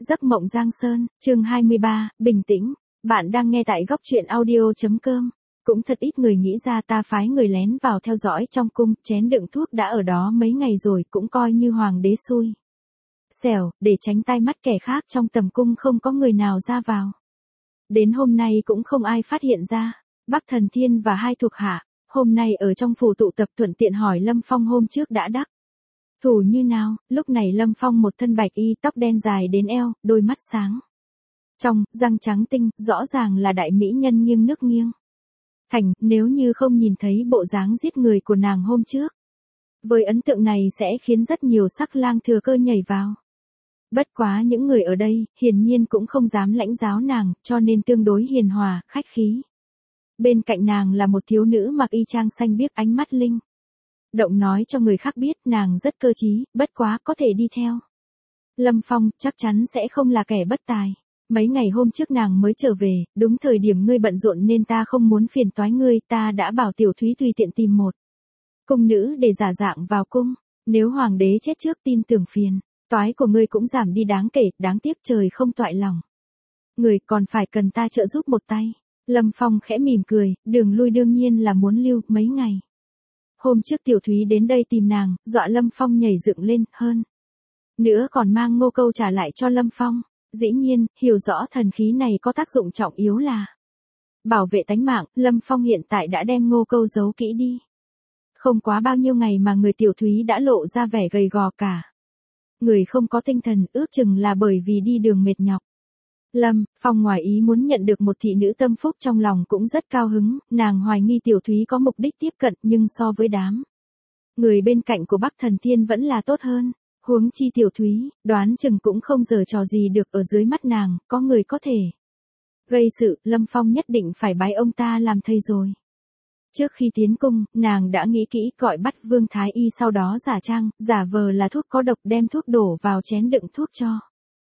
Giấc mộng Giang Sơn, chương 23, bình tĩnh. Bạn đang nghe tại góc truyện audio.com. Cũng thật ít người nghĩ ra ta phái người lén vào theo dõi trong cung, chén đựng thuốc đã ở đó mấy ngày rồi cũng coi như hoàng đế xui xẻo, để tránh tai mắt kẻ khác trong tầm cung không có người nào ra vào. Đến hôm nay cũng không ai phát hiện ra. Bắc Thần Thiên và hai thuộc hạ, hôm nay ở trong phủ tụ tập thuận tiện hỏi Lâm Phong hôm trước đã đắc thủ như nào. Lúc này Lâm Phong một thân bạch y, tóc đen dài đến eo, đôi mắt sáng trong, răng trắng tinh, rõ ràng là đại mỹ nhân nghiêng nước nghiêng thành, nếu như không nhìn thấy bộ dáng giết người của nàng hôm trước. Với ấn tượng này sẽ khiến rất nhiều sắc lang thừa cơ nhảy vào. Bất quá những người ở đây, hiển nhiên cũng không dám lãnh giáo nàng, cho nên tương đối hiền hòa, khách khí. Bên cạnh nàng là một thiếu nữ mặc y trang xanh biếc, ánh mắt linh động nói cho người khác biết nàng rất cơ trí, bất quá có thể đi theo Lâm Phong, chắc chắn sẽ không là kẻ bất tài. Mấy ngày hôm trước nàng mới trở về, đúng thời điểm ngươi bận rộn nên ta không muốn phiền toái ngươi, ta đã bảo Tiểu Thúy tùy tiện tìm một cung nữ để giả dạng vào cung. Nếu hoàng đế chết trước tin tưởng phiền toái của ngươi cũng giảm đi đáng kể, đáng tiếc trời không toại lòng. Người còn phải cần ta trợ giúp một tay. Lâm Phong khẽ mỉm cười, đường lui đương nhiên là muốn lưu mấy ngày. Hôm trước Tiểu Thúy đến đây tìm nàng, dọa Lâm Phong nhảy dựng lên, hơn nữa còn mang ngô câu trả lại cho Lâm Phong. Dĩ nhiên, hiểu rõ thần khí này có tác dụng trọng yếu là bảo vệ tánh mạng, Lâm Phong hiện tại đã đem ngô câu giấu kỹ đi. Không quá bao nhiêu ngày mà người Tiểu Thúy đã lộ ra vẻ gầy gò cả người, không có tinh thần, ước chừng là bởi vì đi đường mệt nhọc. Lâm Phong ngoài ý muốn nhận được một thị nữ tâm phúc trong lòng cũng rất cao hứng, nàng hoài nghi Tiểu Thúy có mục đích tiếp cận nhưng so với đám người bên cạnh của Bắc Thần Thiên vẫn là tốt hơn. Huống chi Tiểu Thúy, đoán chừng cũng không giở trò gì được ở dưới mắt nàng, có người có thể gây sự, Lâm Phong nhất định phải bái ông ta làm thầy rồi. Trước khi tiến cung, nàng đã nghĩ kỹ gọi bắt Vương Thái Y, sau đó giả trang, giả vờ là thuốc có độc, đem thuốc đổ vào chén đựng thuốc cho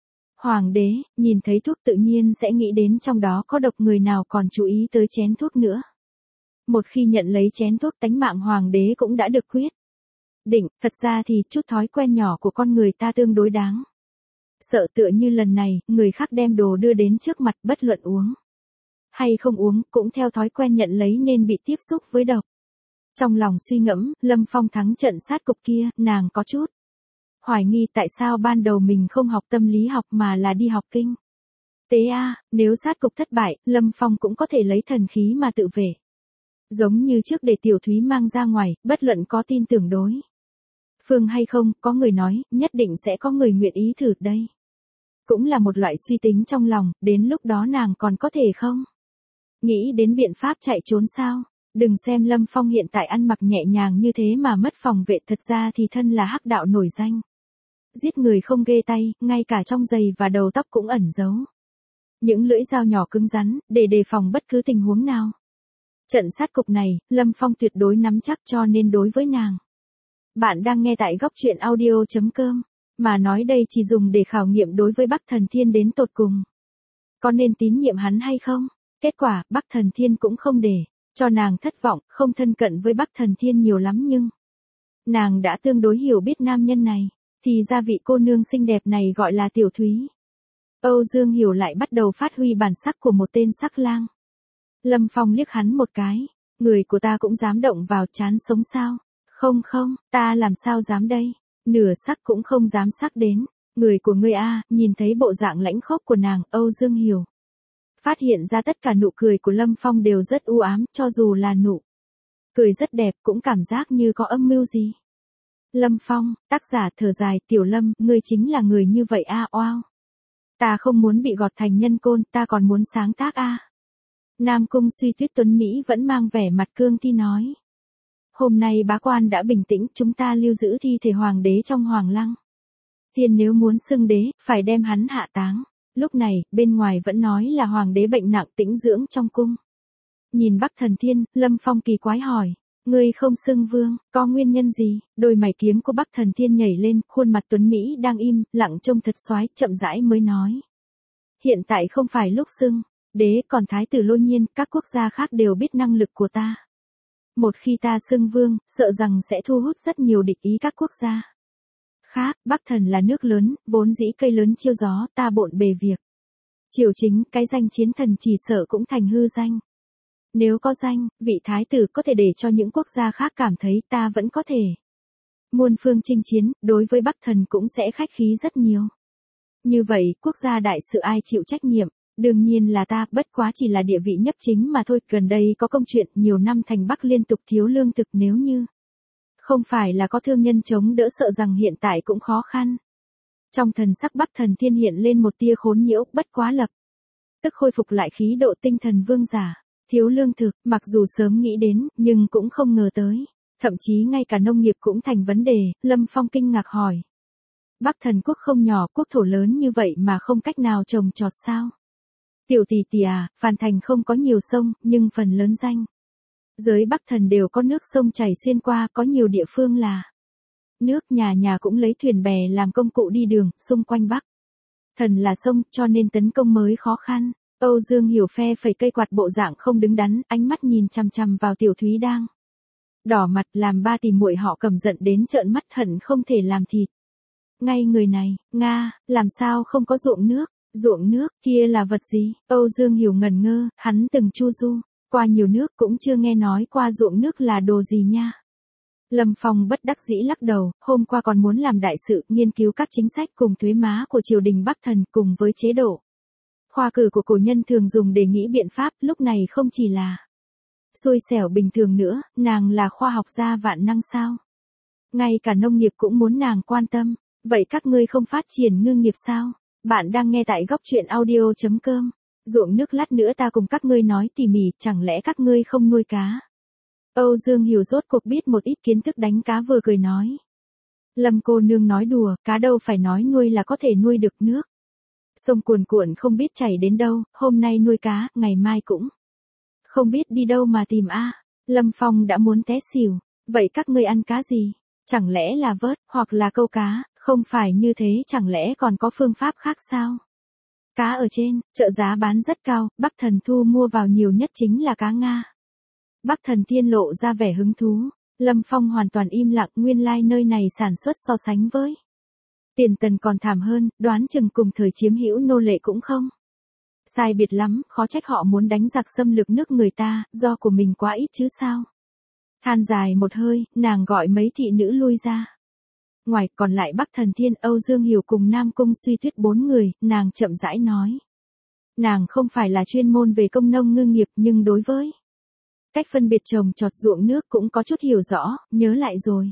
hoàng đế, nhìn thấy thuốc tự nhiên sẽ nghĩ đến trong đó có độc, người nào còn chú ý tới chén thuốc nữa. Một khi nhận lấy chén thuốc, tánh mạng hoàng đế cũng đã được quyết định. Thật ra thì chút thói quen nhỏ của con người ta tương đối đáng sợ, tựa như lần này, người khác đem đồ đưa đến trước mặt, bất luận uống hay không uống, cũng theo thói quen nhận lấy nên bị tiếp xúc với độc. Trong lòng suy ngẫm, Lâm Phong thắng trận sát cục kia, nàng có chút hoài nghi tại sao ban đầu mình không học tâm lý học mà là đi học kinh tế a. Nếu sát cục thất bại, Lâm Phong cũng có thể lấy thần khí mà tự vệ. Giống như trước để Tiểu Thúy mang ra ngoài, bất luận có tin tưởng đối phương hay không, có người nói, nhất định sẽ có người nguyện ý thử đây. Cũng là một loại suy tính trong lòng, đến lúc đó nàng còn có thể không nghĩ đến biện pháp chạy trốn sao? Đừng xem Lâm Phong hiện tại ăn mặc nhẹ nhàng như thế mà mất phòng vệ, thật ra thì thân là hắc đạo nổi danh. Giết người không ghê tay, ngay cả trong giày và đầu tóc cũng ẩn giấu những lưỡi dao nhỏ cứng rắn, để đề phòng bất cứ tình huống nào. Trận sát cục này, Lâm Phong tuyệt đối nắm chắc, cho nên đối với nàng. Bạn đang nghe tại góc truyện audio.com, mà nói đây chỉ dùng để khảo nghiệm đối với Bắc Thần Thiên đến tột cùng. Có nên tín nhiệm hắn hay không? Kết quả, Bắc Thần Thiên cũng không để cho nàng thất vọng, không thân cận với Bắc Thần Thiên nhiều lắm nhưng nàng đã tương đối hiểu biết nam nhân này, thì ra vị cô nương xinh đẹp này gọi là Tiểu Thúy. Âu Dương Hiểu lại bắt đầu phát huy bản sắc của một tên sắc lang. Lâm Phong liếc hắn một cái, người của ta cũng dám động vào, chán sống sao? Không không, ta làm sao dám đây? Nửa sắc cũng không dám sắc đến. Người của ngươi a. Nhìn thấy bộ dạng lãnh khốc của nàng, Âu Dương Hiểu phát hiện ra tất cả nụ cười của Lâm Phong đều rất u ám, cho dù là nụ cười rất đẹp cũng cảm giác như có âm mưu gì. Lâm Phong, tác giả thở dài, Tiểu Lâm, ngươi chính là người như vậy a. Oao. Ta không muốn bị gọt thành nhân côn, ta còn muốn sáng tác a. Nam Cung Suy Tuyết Tuấn Mỹ vẫn mang vẻ mặt cương thi nói. Hôm nay bá quan đã bình tĩnh, chúng ta lưu giữ thi thể hoàng đế trong hoàng lăng. Thiên nếu muốn xưng đế, phải đem hắn hạ táng. Lúc này, bên ngoài vẫn nói là hoàng đế bệnh nặng, tĩnh dưỡng trong cung. Nhìn Bắc Thần Thiên, Lâm Phong kỳ quái hỏi. Ngươi không xưng vương, có nguyên nhân gì? Đôi mày kiếm của Bắc Thần Thiên nhảy lên, khuôn mặt tuấn Mỹ đang im, lặng trông thật soái, chậm rãi mới nói. Hiện tại không phải lúc xưng đế, còn thái tử Lô Nhiên, các quốc gia khác đều biết năng lực của ta. Một khi ta xưng vương, sợ rằng sẽ thu hút rất nhiều địch ý các quốc gia khác, Bắc Thần là nước lớn, vốn dĩ cây lớn chiêu gió, ta bộn bề việc. Triều chính, cái danh chiến thần chỉ sợ cũng thành hư danh. Nếu có danh, vị thái tử có thể để cho những quốc gia khác cảm thấy ta vẫn có thể. Muôn phương chinh chiến, đối với Bắc Thần cũng sẽ khách khí rất nhiều. Như vậy, quốc gia đại sự ai chịu trách nhiệm? Đương nhiên là ta, bất quá chỉ là địa vị nhấp chính mà thôi. Gần đây có công chuyện, nhiều năm thành Bắc liên tục thiếu lương thực, nếu như không phải là có thương nhân chống đỡ, sợ rằng hiện tại cũng khó khăn. Trong thần sắc Bắc Thần Thiên hiện lên một tia khốn nhiễu, bất quá lập tức khôi phục lại khí độ tinh thần vương giả. Thiếu lương thực, mặc dù sớm nghĩ đến, nhưng cũng không ngờ tới. Thậm chí ngay cả nông nghiệp cũng thành vấn đề. Lâm Phong kinh ngạc hỏi. Bắc Thần quốc không nhỏ, quốc thổ lớn như vậy mà không cách nào trồng trọt sao? Tiểu tỷ tỷ à, Phàn Thành không có nhiều sông, nhưng phần lớn danh giới Bắc Thần đều có nước sông chảy xuyên qua, có nhiều địa phương là nước, nhà nhà cũng lấy thuyền bè làm công cụ đi đường, xung quanh Bắc Thần là sông, cho nên tấn công mới khó khăn. Âu Dương Hiểu phe phẩy cây quạt bộ dạng không đứng đắn, ánh mắt nhìn chằm chằm vào Tiểu Thúy đang đỏ mặt, làm ba tỷ muội họ cầm giận đến trợn mắt, hận không thể làm thịt ngay người này. Nga, làm sao không có ruộng nước? Ruộng nước, kia là vật gì? Âu Dương Hiểu ngần ngơ, hắn từng chu du qua nhiều nước, cũng chưa nghe nói qua ruộng nước là đồ gì nha. Lâm Phong bất đắc dĩ lắc đầu, hôm qua còn muốn làm đại sự, nghiên cứu các chính sách cùng thuế má của triều đình Bắc Thần, cùng với chế độ khoa cử của cổ nhân thường dùng để nghĩ biện pháp, lúc này không chỉ là xui xẻo bình thường nữa, nàng là khoa học gia vạn năng sao? Ngay cả nông nghiệp cũng muốn nàng quan tâm. Vậy các ngươi không phát triển ngư nghiệp sao? Bạn đang nghe tại góc truyện audio.com. Ruộng nước lát nữa ta cùng các ngươi nói tỉ mỉ, chẳng lẽ các ngươi không nuôi cá? Âu Dương Hiểu rốt cuộc biết một ít kiến thức đánh cá, vừa cười nói. Lâm cô nương nói đùa, cá đâu phải nói nuôi là có thể nuôi được, nước sông cuồn cuộn không biết chảy đến đâu, hôm nay nuôi cá, ngày mai cũng không biết đi đâu mà tìm a. Lâm Phong đã muốn té xỉu. Vậy các ngươi ăn cá gì? Chẳng lẽ là vớt, hoặc là câu cá? Không phải như thế, chẳng lẽ còn có phương pháp khác sao? Cá ở trên chợ giá bán rất cao, Bắc Thần thu mua vào nhiều nhất chính là cá Nga. Bắc Thần Thiên lộ ra vẻ hứng thú. Lâm Phong hoàn toàn im lặng, nguyên lai nơi này sản xuất so sánh với Tiền Tần còn thảm hơn, đoán chừng cùng thời chiếm hữu nô lệ cũng không sai biệt lắm, khó trách họ muốn đánh giặc xâm lược nước người ta, do của mình quá ít chứ sao. Than dài một hơi, nàng gọi mấy thị nữ lui ra. Ngoài, còn lại Bắc Thần Thiên, Âu Dương Hiểu cùng Nam Cung Suy Tuyết 4 người, nàng chậm rãi nói. Nàng không phải là chuyên môn về công nông ngư nghiệp, nhưng đối với cách phân biệt trồng trọt ruộng nước cũng có chút hiểu rõ, nhớ lại rồi.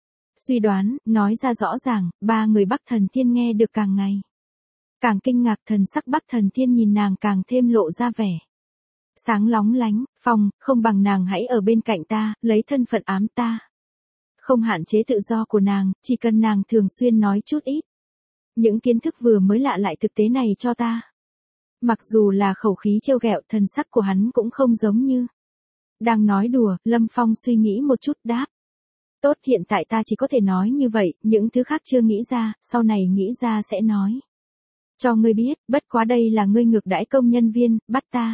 Suy đoán, nói ra rõ ràng, ba người Bắc Thần Thiên nghe được càng ngày càng kinh ngạc, thần sắc Bắc Thần Thiên nhìn nàng càng thêm lộ ra vẻ sáng lóng lánh. Phong, không bằng nàng hãy ở bên cạnh ta, lấy thân phận ám ta. Không hạn chế tự do của nàng, chỉ cần nàng thường xuyên nói chút ít những kiến thức vừa mới lạ lại thực tế này cho ta. Mặc dù là khẩu khí trêu ghẹo, thần sắc của hắn cũng không giống như đang nói đùa. Lâm Phong suy nghĩ một chút đáp. Tốt, hiện tại ta chỉ có thể nói như vậy, những thứ khác chưa nghĩ ra, sau này nghĩ ra sẽ nói cho ngươi biết, bất quá đây là ngươi ngược đãi công nhân viên, bắt ta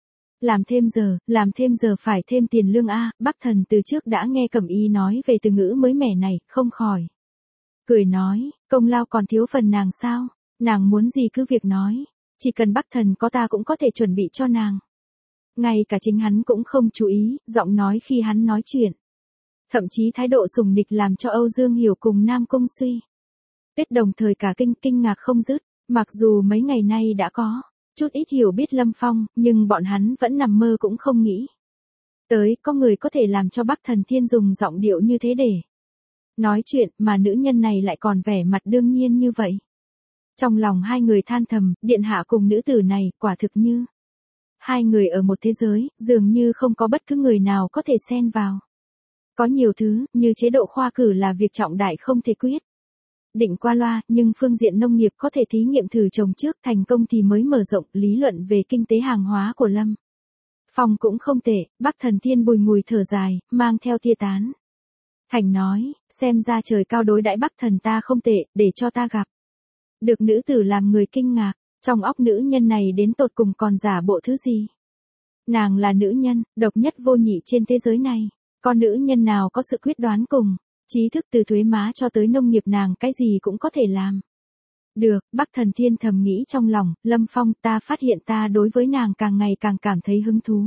làm thêm giờ phải thêm tiền lương a. Bắc Thần từ trước đã nghe Cẩm Y nói về từ ngữ mới mẻ này, không khỏi cười nói, công lao còn thiếu phần nàng sao? Nàng muốn gì cứ việc nói, chỉ cần Bắc Thần có ta cũng có thể chuẩn bị cho nàng. Ngay cả chính hắn cũng không chú ý, giọng nói khi hắn nói chuyện, thậm chí thái độ sùng nịch làm cho Âu Dương Hiểu cùng Nam Cung Suy Tuyết đồng thời cả kinh ngạc không dứt. Mặc dù mấy ngày nay đã có chút ít hiểu biết Lâm Phong, nhưng bọn hắn vẫn nằm mơ cũng không nghĩ tới có người có thể làm cho Bắc Thần Thiên dùng giọng điệu như thế để nói chuyện, mà nữ nhân này lại còn vẻ mặt đương nhiên như vậy. Trong lòng hai người than thầm, điện hạ cùng nữ tử này, quả thực như hai người ở một thế giới, dường như không có bất cứ người nào có thể xen vào. Có nhiều thứ, như chế độ khoa cử là việc trọng đại không thể quyết định qua loa, nhưng phương diện nông nghiệp có thể thí nghiệm thử trồng trước, thành công thì mới mở rộng. Lý luận về kinh tế hàng hóa của Lâm Phong cũng không tệ. Bắc Thần Thiên bùi ngùi thở dài, mang theo tia tán thành nói, xem ra trời cao đối đãi Bắc Thần ta không tệ, để cho ta gặp được nữ tử làm người kinh ngạc. Trong óc nữ nhân này đến tột cùng còn giả bộ thứ gì? Nàng là nữ nhân độc nhất vô nhị trên thế giới này, có nữ nhân nào có sự quyết đoán cùng Trí thức từ thuế má cho tới nông nghiệp nàng cái gì cũng có thể làm. Được, Bắc Thần Thiên thầm nghĩ trong lòng, Lâm Phong ta phát hiện ta đối với nàng càng ngày càng cảm thấy hứng thú.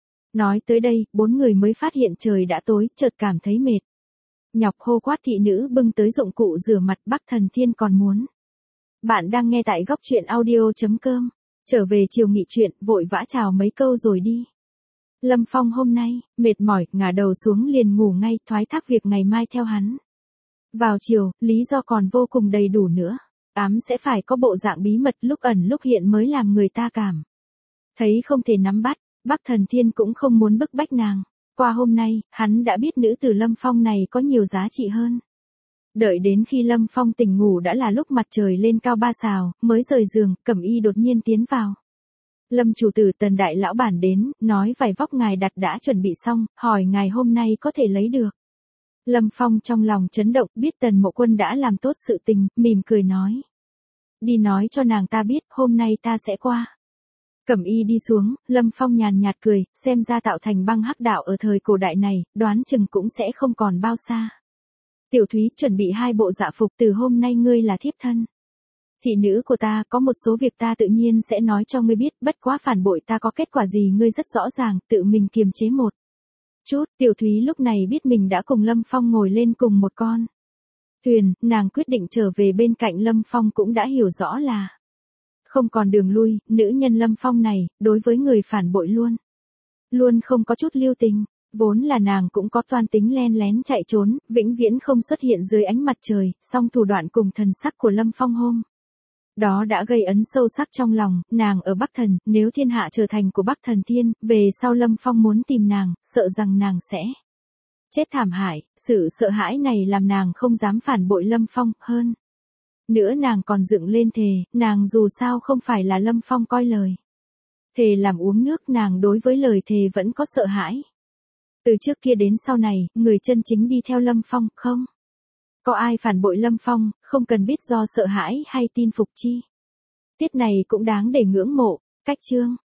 Nói tới đây, 4 người mới phát hiện trời đã tối, chợt cảm thấy mệt. Nhọc hô quát thị nữ bưng tới dụng cụ rửa mặt. Bắc Thần Thiên còn muốn. Bạn đang nghe tại góc truyện audio.com. Trở về chiều nghị chuyện, vội vã chào mấy câu rồi đi. Lâm Phong hôm nay, mệt mỏi, ngả đầu xuống liền ngủ ngay, thoái thác việc ngày mai theo hắn. Vào chiều, lý do còn vô cùng đầy đủ nữa. Sẽ phải có bộ dạng bí mật lúc ẩn lúc hiện mới làm người ta cảm thấy không thể nắm bắt. Bắc Thần Thiên cũng không muốn bức bách nàng. Qua hôm nay, hắn đã biết nữ tử Lâm Phong này có nhiều giá trị hơn. Đợi đến khi Lâm Phong tỉnh ngủ đã là lúc mặt trời lên cao 3 sào, mới rời giường, Cẩm Y đột nhiên tiến vào. Lâm chủ tử Tần đại lão bản đến, nói vải vóc ngài đặt đã chuẩn bị xong, hỏi ngài hôm nay có thể lấy được. Lâm Phong trong lòng chấn động, biết Tần Mộ Quân đã làm tốt sự tình, mỉm cười nói. Đi nói cho nàng ta biết, hôm nay ta sẽ qua. Cẩm Y đi xuống, Lâm Phong nhàn nhạt cười, xem ra tạo thành băng hắc đạo ở thời cổ đại này, đoán chừng cũng sẽ không còn bao xa. Tiểu Thúy chuẩn bị 2 bộ dạ phục, từ hôm nay ngươi là thiếp thân. Thị nữ của ta, có một số việc ta tự nhiên sẽ nói cho ngươi biết, bất quá phản bội ta có kết quả gì ngươi rất rõ ràng, tự mình kiềm chế một chút. Tiểu Thúy lúc này biết mình đã cùng Lâm Phong ngồi lên cùng một con thuyền, nàng quyết định trở về bên cạnh Lâm Phong cũng đã hiểu rõ là không còn đường lui. Nữ nhân Lâm Phong này, đối với người phản bội luôn không có chút lưu tình. Vốn là nàng cũng có toan tính len lén chạy trốn, vĩnh viễn không xuất hiện dưới ánh mặt trời, song thủ đoạn cùng thần sắc của Lâm Phong hôm đó đã gây ấn sâu sắc trong lòng. Nàng ở Bắc Thần, nếu thiên hạ trở thành của Bắc Thần Thiên, về sau Lâm Phong muốn tìm nàng, sợ rằng nàng sẽ chết thảm hại. Sự sợ hãi này làm nàng không dám phản bội Lâm Phong. Hơn nữa nàng còn dựng lên thề, nàng dù sao không phải là Lâm Phong coi lời thề làm uống nước, nàng đối với lời thề vẫn có sợ hãi. Từ trước kia đến sau này, người chân chính đi theo Lâm Phong, không có ai phản bội Lâm Phong, không cần biết do sợ hãi hay tin phục chi. Tiết này cũng đáng để ngưỡng mộ. Cách chương